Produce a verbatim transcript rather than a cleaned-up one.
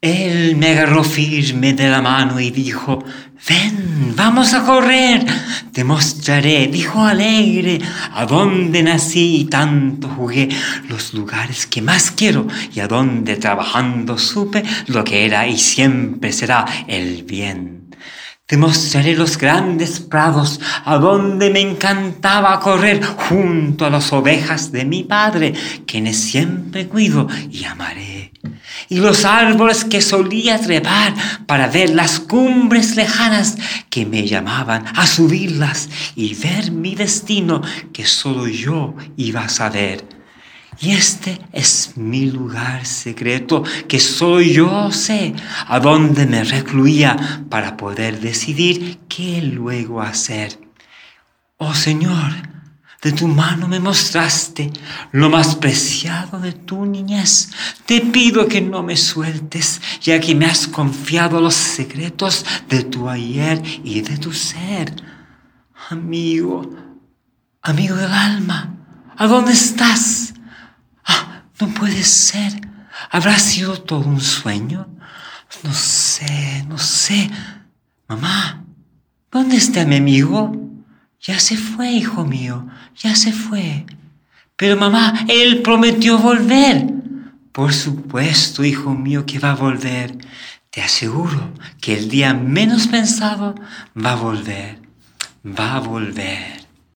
Él me agarró firme de la mano y dijo: ven, vamos a correr. Te mostraré, dijo alegre, a dónde nací y tanto jugué, los lugares que más quiero y a dónde trabajando supe lo que era y siempre será el bien. Te mostraré los grandes prados, a donde me encantaba correr junto a las ovejas de mi padre, quienes siempre cuido y amaré. Y los árboles que solía trepar para ver las cumbres lejanas que me llamaban a subirlas y ver mi destino que solo yo iba a saber. Y este es mi lugar secreto que solo yo sé, a donde me recluía para poder decidir qué luego hacer. Oh Señor, de tu mano me mostraste lo más preciado de tu niñez. Te pido que no me sueltes, ya que me has confiado los secretos de tu ayer y de tu ser. Amigo, amigo del alma, ¿a dónde estás? Ah, no puede ser. ¿Habrá sido todo un sueño? No sé, no sé. Mamá, ¿dónde está mi amigo? Ya se fue, hijo mío, ya se fue. Pero mamá, él prometió volver. Por supuesto, hijo mío, que va a volver. Te aseguro que el día menos pensado va a volver. Va a volver.